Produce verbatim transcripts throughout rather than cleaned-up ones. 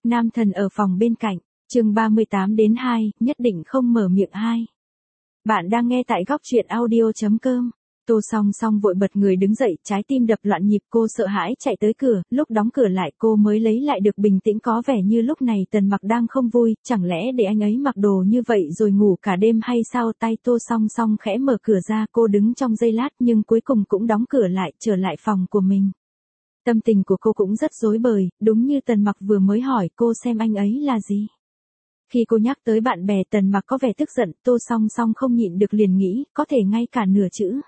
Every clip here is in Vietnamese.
Nam thần ở phòng bên cạnh, chương ba mươi tám đến hai, nhất định không mở miệng hai. Bạn đang nghe tại góc truyện audio chấm com. Tô Song Song vội bật người đứng dậy, trái tim đập loạn nhịp, cô sợ hãi chạy tới cửa, lúc đóng cửa lại cô mới lấy lại được bình tĩnh, có vẻ như lúc này Tần Mặc đang không vui, chẳng lẽ để anh ấy mặc đồ như vậy rồi ngủ cả đêm hay sao? Tay Tô Song Song khẽ mở cửa ra, cô đứng trong giây lát nhưng cuối cùng cũng đóng cửa lại, trở lại phòng của mình. Tâm tình của cô cũng rất rối bời, đúng như Tần Mặc vừa mới hỏi cô xem anh ấy là gì. Khi cô nhắc tới bạn bè, Tần Mặc có vẻ tức giận, Tô Song Song không nhịn được liền nghĩ, có thể ngay cả nửa chữ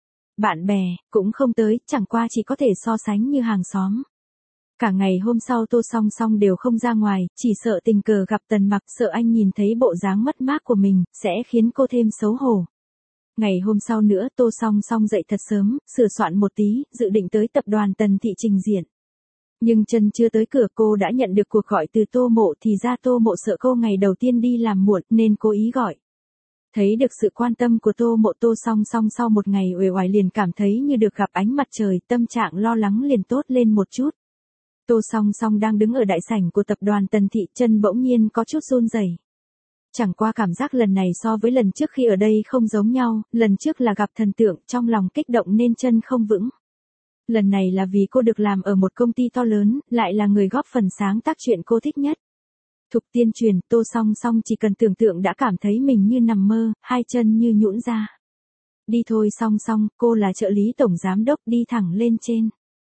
bạn bè cũng không tới, chẳng qua chỉ có thể so sánh như hàng xóm. Cả ngày hôm sau Tô Song Song đều không ra ngoài, chỉ sợ tình cờ gặp Tần Mặc, sợ anh nhìn thấy bộ dáng mất mát của mình, sẽ khiến cô thêm xấu hổ. Ngày hôm sau nữa Tô Song Song dậy thật sớm, sửa soạn một tí, dự định tới tập đoàn Tần Thị trình diện. Nhưng chân chưa tới cửa cô đã nhận được cuộc gọi từ Tô Mộ, thì ra Tô Mộ sợ cô ngày đầu tiên đi làm muộn nên cố ý gọi. Thấy được sự quan tâm của Tô Mộ, Tô Song Song sau một ngày uể oải liền cảm thấy như được gặp ánh mặt trời, tâm trạng lo lắng liền tốt lên một chút. Tô Song Song đang đứng ở đại sảnh của tập đoàn Tần Thị, chân bỗng nhiên có chút run rẩy. Chẳng qua cảm giác lần này so với lần trước khi ở đây không giống nhau, lần trước là gặp thần tượng, trong lòng kích động nên chân không vững. Lần này là vì cô được làm ở một công ty to lớn, lại là người góp phần sáng tác chuyện cô thích nhất. Thục Tiên Truyền, Tô Song Song chỉ cần tưởng tượng đã cảm thấy mình như nằm mơ, hai chân như nhũn ra. Đi thôi Song Song, cô là trợ lý tổng giám đốc, đi thẳng lên trên.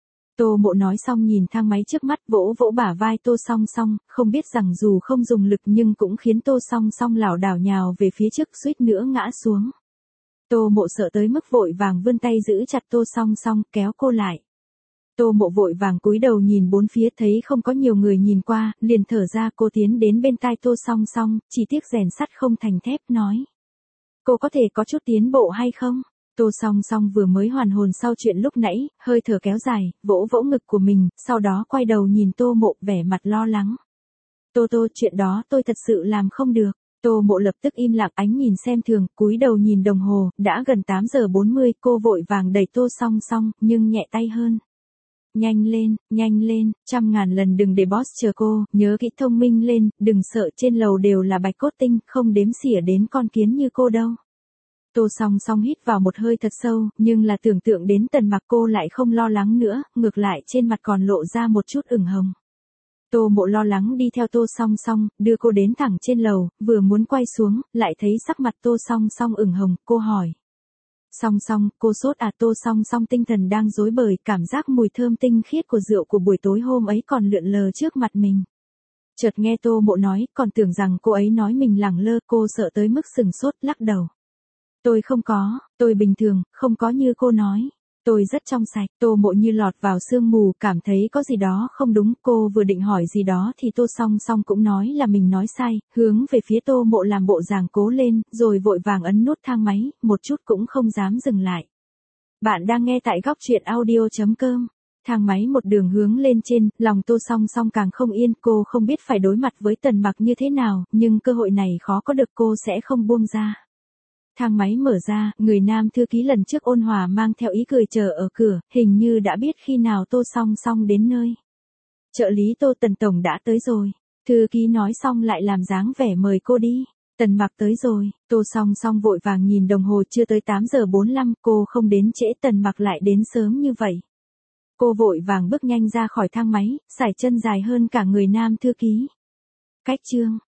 Tô Mộ nói xong nhìn thang máy trước mắt, vỗ vỗ bả vai Tô Song Song, không biết rằng dù không dùng lực nhưng cũng khiến Tô Song Song lảo đảo nhào về phía trước, suýt nữa ngã xuống. Tô Mộ sợ tới mức vội vàng vươn tay giữ chặt Tô Song Song, kéo cô lại. Tô Mộ vội vàng cúi đầu nhìn bốn phía, thấy không có nhiều người nhìn qua, liền thở ra. Cô tiến đến bên tai Tô Song Song, chỉ tiếc rèn sắt không thành thép, nói: cô có thể có chút tiến bộ hay không? Tô Song Song vừa mới hoàn hồn sau chuyện lúc nãy, hơi thở kéo dài, vỗ vỗ ngực của mình, sau đó quay đầu nhìn Tô Mộ, vẻ mặt lo lắng. Tô Tô, chuyện đó tôi thật sự làm không được. Tô Mộ lập tức im lặng, ánh nhìn xem thường, cúi đầu nhìn đồng hồ, đã gần tám giờ bốn mươi, cô vội vàng đẩy Tô Song Song, nhưng nhẹ tay hơn. Nhanh lên, nhanh lên, trăm ngàn lần đừng để boss chờ cô, nhớ kỹ thông minh lên, đừng sợ, trên lầu đều là bạch cốt tinh, không đếm xỉa đến con kiến như cô đâu. Tô Song Song hít vào một hơi thật sâu, nhưng là tưởng tượng đến Tần Mặc cô lại không lo lắng nữa, ngược lại trên mặt còn lộ ra một chút ửng hồng. Tô Mộ lo lắng đi theo Tô Song Song, đưa cô đến thẳng trên lầu, vừa muốn quay xuống, lại thấy sắc mặt Tô Song Song ửng hồng, cô hỏi: Song Song, cô sốt à? Tô Song Song tinh thần đang rối bời, cảm giác mùi thơm tinh khiết của rượu của buổi tối hôm ấy còn lượn lờ trước mặt mình. Chợt nghe Tô Mộ nói, còn tưởng rằng cô ấy nói mình lẳng lơ, cô sợ tới mức sừng sốt, lắc đầu. Tôi không có, tôi bình thường, không có như cô nói. Tôi rất trong sạch. Tô Mộ như lọt vào sương mù, cảm thấy có gì đó không đúng, cô vừa định hỏi gì đó thì Tô Song Song cũng nói là mình nói sai, hướng về phía Tô Mộ làm bộ dáng cố lên, rồi vội vàng ấn nút thang máy, một chút cũng không dám dừng lại. Bạn đang nghe tại góc truyện audio chấm com. Thang máy một đường hướng lên trên, lòng Tô Song Song càng không yên, cô không biết phải đối mặt với Tần Mặc như thế nào, nhưng cơ hội này khó có được, cô sẽ không buông ra. Thang máy mở ra, người nam thư ký lần trước ôn hòa mang theo ý cười chờ ở cửa, hình như đã biết khi nào Tô Song Song đến nơi. Trợ lý Tô, Tần tổng đã tới rồi. Thư ký nói xong lại làm dáng vẻ mời cô đi. Tần Mặc tới rồi. Tô Song Song vội vàng nhìn đồng hồ, chưa tới tám giờ bốn mươi lăm, cô không đến trễ, Tần Mặc lại đến sớm như vậy. Cô vội vàng bước nhanh ra khỏi thang máy, sải chân dài hơn cả người nam thư ký. Cách chương